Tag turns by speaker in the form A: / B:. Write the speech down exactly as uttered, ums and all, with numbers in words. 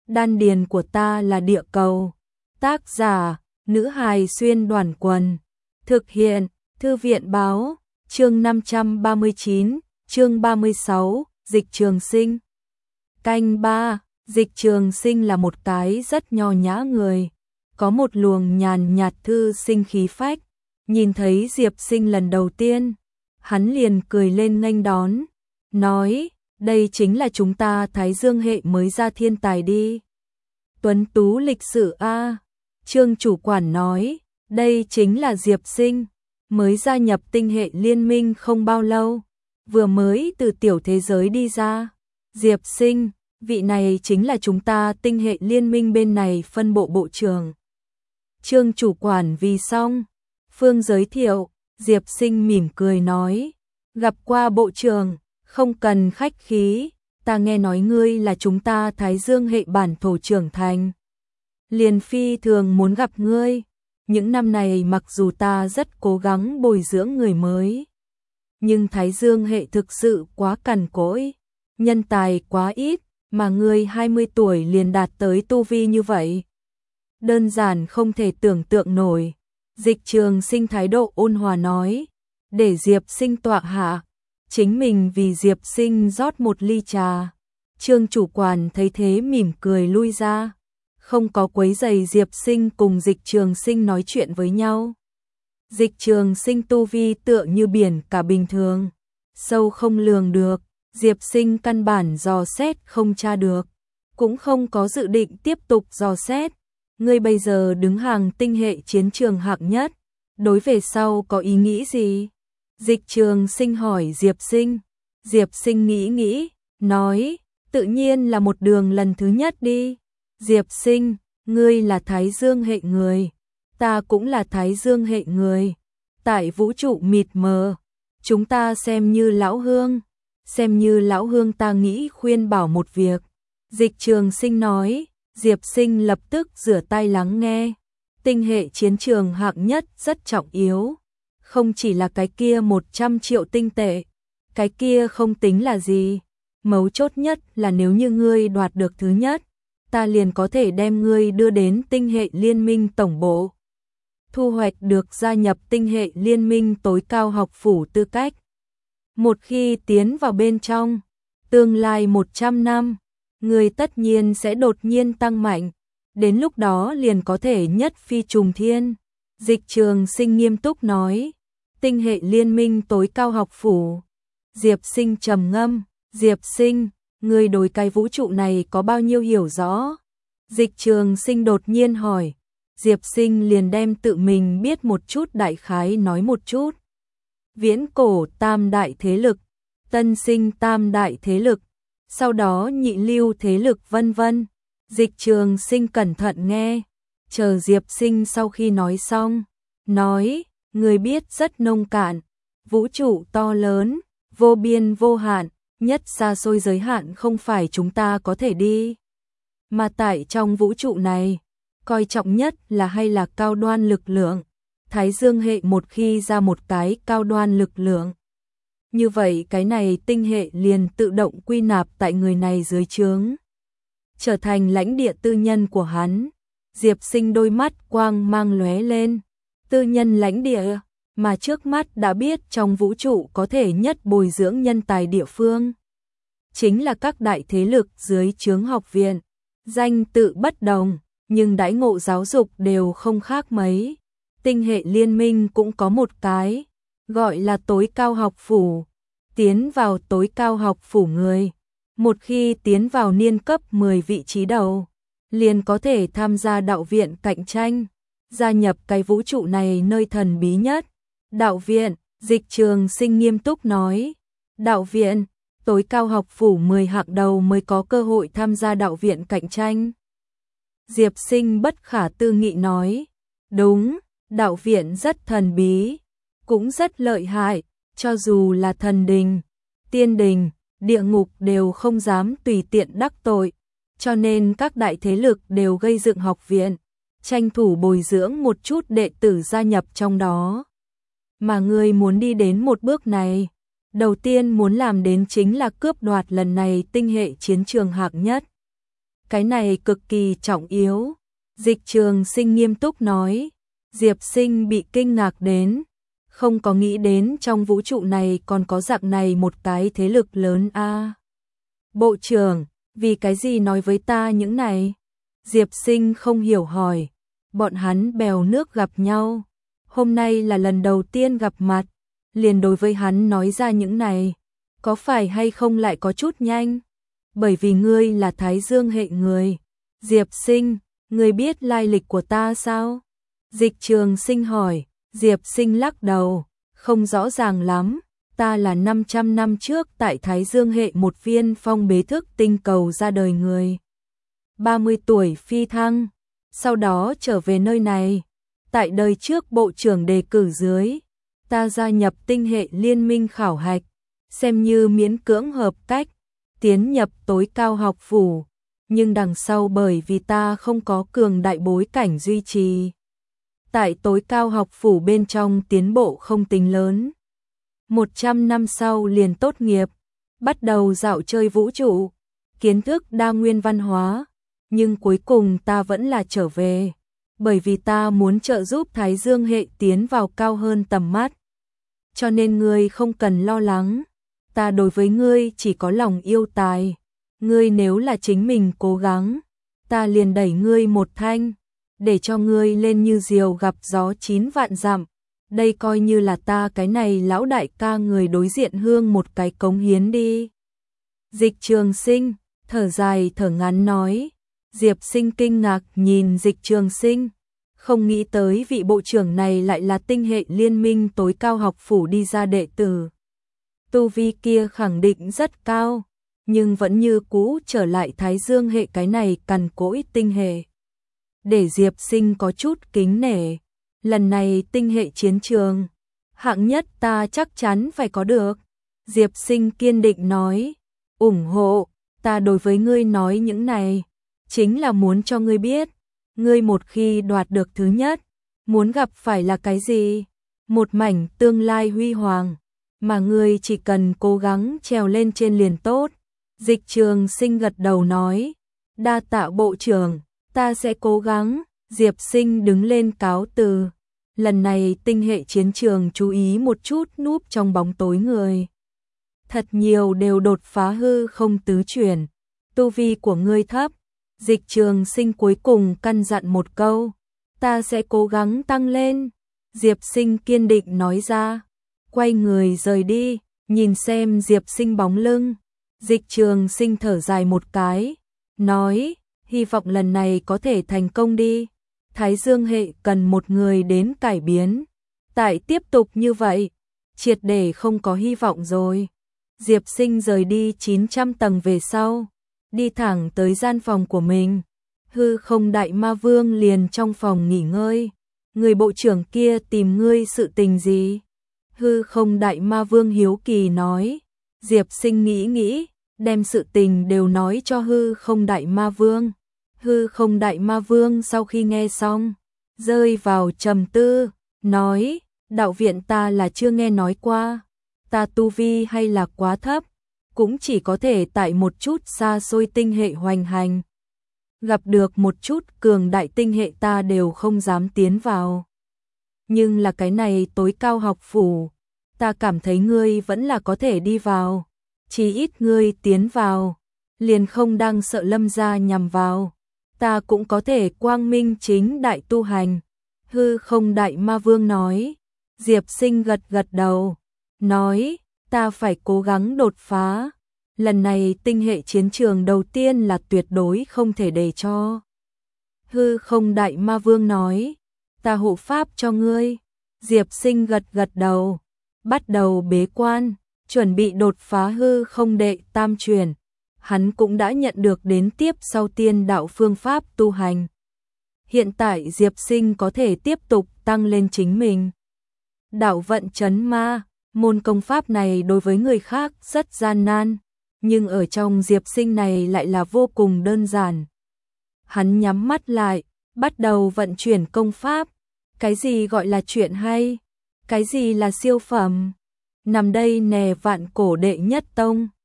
A: Đan điền của ta là địa cầu. Tác giả, nữ hài xuyên đoàn quần. Thực hiện, Thư viện báo, chương năm trăm ba mươi chín, chương ba mươi sáu, Dịch Trường Sinh. Canh ba, Dịch Trường Sinh là một cái rất nho nhã người, có một luồng nhàn nhạt thư sinh khí phách. Nhìn thấy Diệp Sinh lần đầu tiên, hắn liền cười lên nghênh đón, nói, đây chính là chúng ta Thái Dương hệ mới ra thiên tài đi. Tuấn tú lịch sự a. Trương chủ quản nói, đây chính là Diệp Sinh, mới gia nhập tinh hệ liên minh không bao lâu, vừa mới từ tiểu thế giới đi ra. Diệp Sinh, vị này chính là chúng ta tinh hệ liên minh bên này phân bộ bộ trưởng. Trương chủ quản vì xong, Phương giới thiệu, Diệp Sinh mỉm cười nói, gặp qua bộ trưởng, không cần khách khí, ta nghe nói ngươi là chúng ta Thái Dương hệ bản thổ trưởng thành. Liền phi thường muốn gặp ngươi, những năm này mặc dù ta rất cố gắng bồi dưỡng người mới, nhưng Thái Dương hệ thực sự quá cằn cỗi, nhân tài quá ít, mà ngươi hai mươi tuổi liền đạt tới tu vi như vậy. Đơn giản không thể tưởng tượng nổi. Dịch Trường Sinh thái độ ôn hòa nói, để Diệp Sinh tọa hạ, chính mình vì Diệp Sinh rót một ly trà. Trương chủ quản thấy thế mỉm cười lui ra, không có quấy rầy Diệp Sinh cùng Dịch Trường Sinh nói chuyện với nhau. Dịch Trường Sinh tu vi tựa như biển cả bình thường, sâu không lường được, Diệp Sinh căn bản dò xét không tra được, cũng không có dự định tiếp tục dò xét. Ngươi bây giờ đứng hàng tinh hệ chiến trường hạng nhất, đối về sau có ý nghĩ gì? Dịch Trường Sinh hỏi Diệp Sinh. Diệp Sinh nghĩ nghĩ, nói, tự nhiên là một đường lần thứ nhất đi. Diệp Sinh, ngươi là Thái Dương hệ người, ta cũng là Thái Dương hệ người. Tại vũ trụ mịt mờ, chúng ta xem như lão hương, xem như lão hương ta nghĩ khuyên bảo một việc. Dịch Trường Sinh nói. Diệp Sinh lập tức rửa tay lắng nghe. Tinh hệ chiến trường hạng nhất rất trọng yếu, không chỉ là cái kia một trăm triệu tinh tệ, cái kia không tính là gì, mấu chốt nhất là nếu như ngươi đoạt được thứ nhất, ta liền có thể đem ngươi đưa đến tinh hệ liên minh tổng bộ, thu hoạch được gia nhập tinh hệ liên minh tối cao học phủ tư cách. Một khi tiến vào bên trong, tương lai một trăm năm, người tất nhiên sẽ đột nhiên tăng mạnh, đến lúc đó liền có thể nhất phi trùng thiên. Dịch Trường Sinh nghiêm túc nói, tinh hệ liên minh tối cao học phủ. Diệp Sinh trầm ngâm, Diệp Sinh, người đối cái vũ trụ này có bao nhiêu hiểu rõ? Dịch Trường Sinh đột nhiên hỏi, Diệp Sinh liền đem tự mình biết một chút đại khái nói một chút. Viễn cổ tam đại thế lực, tân sinh tam đại thế lực, sau đó nhị lưu thế lực vân vân. Dịch Trường Sinh cẩn thận nghe, chờ Diệp Sinh sau khi nói xong, nói, người biết rất nông cạn, vũ trụ to lớn, vô biên vô hạn, nhất xa xôi giới hạn không phải chúng ta có thể đi. Mà tại trong vũ trụ này, coi trọng nhất là hay là cao đoan lực lượng, Thái Dương hệ một khi ra một cái cao đoan lực lượng, như vậy cái này tinh hệ liền tự động quy nạp tại người này dưới trướng, trở thành lãnh địa tư nhân của hắn. Diệp Sinh đôi mắt quang mang lóe lên, tư nhân lãnh địa, mà trước mắt đã biết trong vũ trụ có thể nhất bồi dưỡng nhân tài địa phương, chính là các đại thế lực dưới trướng học viện, danh tự bất đồng, nhưng đãi ngộ giáo dục đều không khác mấy. Tinh hệ liên minh cũng có một cái, gọi là tối cao học phủ. Tiến vào tối cao học phủ người, một khi tiến vào niên cấp mười vị trí đầu, liền có thể tham gia đạo viện cạnh tranh, gia nhập cái vũ trụ này nơi thần bí nhất. Đạo viện, Dịch Trường Sinh nghiêm túc nói, đạo viện, tối cao học phủ mười hạng đầu mới có cơ hội tham gia đạo viện cạnh tranh. Diệp Sinh bất khả tư nghị nói, đúng, đạo viện rất thần bí, cũng rất lợi hại, cho dù là thần đình, tiên đình, địa ngục đều không dám tùy tiện đắc tội, cho nên các đại thế lực đều gây dựng học viện, tranh thủ bồi dưỡng một chút đệ tử gia nhập trong đó. Mà người muốn đi đến một bước này, đầu tiên muốn làm đến chính là cướp đoạt lần này tinh hệ chiến trường hạng nhất. cái này cực kỳ trọng yếu. Dịch Trường Sinh nghiêm túc nói. Diệp Sinh bị kinh ngạc đến, không có nghĩ đến trong vũ trụ này còn có dạng này một cái thế lực lớn a. À, bộ trưởng, vì cái gì nói với ta những này? Diệp Sinh không hiểu hỏi. Bọn hắn bèo nước gặp nhau, hôm nay là lần đầu tiên gặp mặt, liền đối với hắn nói ra những này, có phải hay không lại có chút nhanh? Bởi vì ngươi là Thái Dương hệ người. Diệp Sinh, ngươi biết lai lịch của ta sao? Dịch Trường Sinh hỏi. Diệp Sinh lắc đầu, không rõ ràng lắm, ta là năm trăm năm trước tại Thái Dương hệ một viên phong bế thức tinh cầu ra đời người. ba mươi tuổi phi thăng, sau đó trở về nơi này. Tại đời trước bộ trưởng đề cử dưới, ta gia nhập tinh hệ liên minh khảo hạch, xem như miễn cưỡng hợp cách, tiến nhập tối cao học phủ, nhưng đằng sau bởi vì ta không có cường đại bối cảnh duy trì. Tại tối cao học phủ bên trong tiến bộ không tính lớn. một trăm năm sau liền tốt nghiệp, bắt đầu dạo chơi vũ trụ, kiến thức đa nguyên văn hóa, nhưng cuối cùng ta vẫn là trở về, bởi vì ta muốn trợ giúp Thái Dương hệ tiến vào cao hơn tầm mắt. Cho nên ngươi không cần lo lắng, ta đối với ngươi chỉ có lòng yêu tài, ngươi nếu là chính mình cố gắng, ta liền đẩy ngươi một thanh, để cho ngươi lên như diều gặp gió chín vạn dặm. Đây coi như là ta cái này lão đại ca người đối diện hương một cái cống hiến đi. Dịch Trường Sinh, thở dài thở ngắn nói. Diệp Sinh kinh ngạc nhìn Dịch Trường Sinh, không nghĩ tới vị bộ trưởng này lại là tinh hệ liên minh tối cao học phủ đi ra đệ tử. Tu vi kia khẳng định rất cao, nhưng vẫn như cũ trở lại Thái Dương hệ cái này cằn cỗi tinh hệ. Để Diệp Sinh có chút kính nể, lần này tinh hệ chiến trường, hạng nhất ta chắc chắn phải có được. Diệp Sinh kiên định nói, ủng hộ, ta đối với ngươi nói những này, chính là muốn cho ngươi biết, ngươi một khi đoạt được thứ nhất, muốn gặp phải là cái gì? Một mảnh tương lai huy hoàng, mà ngươi chỉ cần cố gắng trèo lên trên liền tốt. Dịch Trường Sinh gật đầu nói, đa tạ bộ trưởng, ta sẽ cố gắng. Diệp Sinh đứng lên cáo từ. Lần này tinh hệ chiến trường chú ý một chút núp trong bóng tối người. Thật nhiều đều đột phá hư không tứ chuyển. Tu vi của ngươi thấp. Dịch Trường Sinh cuối cùng căn dặn một câu, ta sẽ cố gắng tăng lên. Diệp Sinh kiên định nói ra, quay người rời đi, nhìn xem Diệp Sinh bóng lưng. Dịch Trường Sinh thở dài một cái, nói, hy vọng lần này có thể thành công đi. Thái Dương hệ cần một người đến cải biến. Tại tiếp tục như vậy, triệt để không có hy vọng rồi. Diệp Sinh rời đi chín trăm tầng về sau, đi thẳng tới gian phòng của mình. Hư Không Đại Ma Vương liền trong phòng nghỉ ngơi. Người bộ trưởng kia tìm ngươi sự tình gì? Hư Không Đại Ma Vương hiếu kỳ nói. Diệp Sinh nghĩ nghĩ, đem sự tình đều nói cho Hư Không Đại Ma Vương. Hư Không Đại Ma Vương sau khi nghe xong, rơi vào trầm tư, nói, đạo viện ta là chưa nghe nói qua, ta tu vi hay là quá thấp, cũng chỉ có thể tại một chút xa xôi tinh hệ hoành hành. Gặp được một chút cường đại tinh hệ ta đều không dám tiến vào. Nhưng là cái này tối cao học phủ, ta cảm thấy ngươi vẫn là có thể đi vào, chỉ ít ngươi tiến vào, liền không đang sợ Lâm gia nhằm vào. Ta cũng có thể quang minh chính đại tu hành. Hư Không Đại Ma Vương nói. Diệp Sinh gật gật đầu, nói, ta phải cố gắng đột phá. Lần này tinh hệ chiến trường đầu tiên là tuyệt đối không thể để cho. Hư Không Đại Ma Vương nói, ta hộ pháp cho ngươi. Diệp Sinh gật gật đầu, bắt đầu bế quan, chuẩn bị đột phá hư không đệ tam truyền. Hắn cũng đã nhận được đến tiếp sau tiên đạo phương pháp tu hành. Hiện tại Diệp Sinh có thể tiếp tục tăng lên chính mình. Đạo vận chấn ma, môn công pháp này đối với người khác rất gian nan, nhưng ở trong Diệp Sinh này lại là vô cùng đơn giản. Hắn nhắm mắt lại, bắt đầu vận chuyển công pháp. Cái gì gọi là chuyện hay? Cái gì là siêu phẩm? Nằm đây nè vạn cổ đệ nhất tông.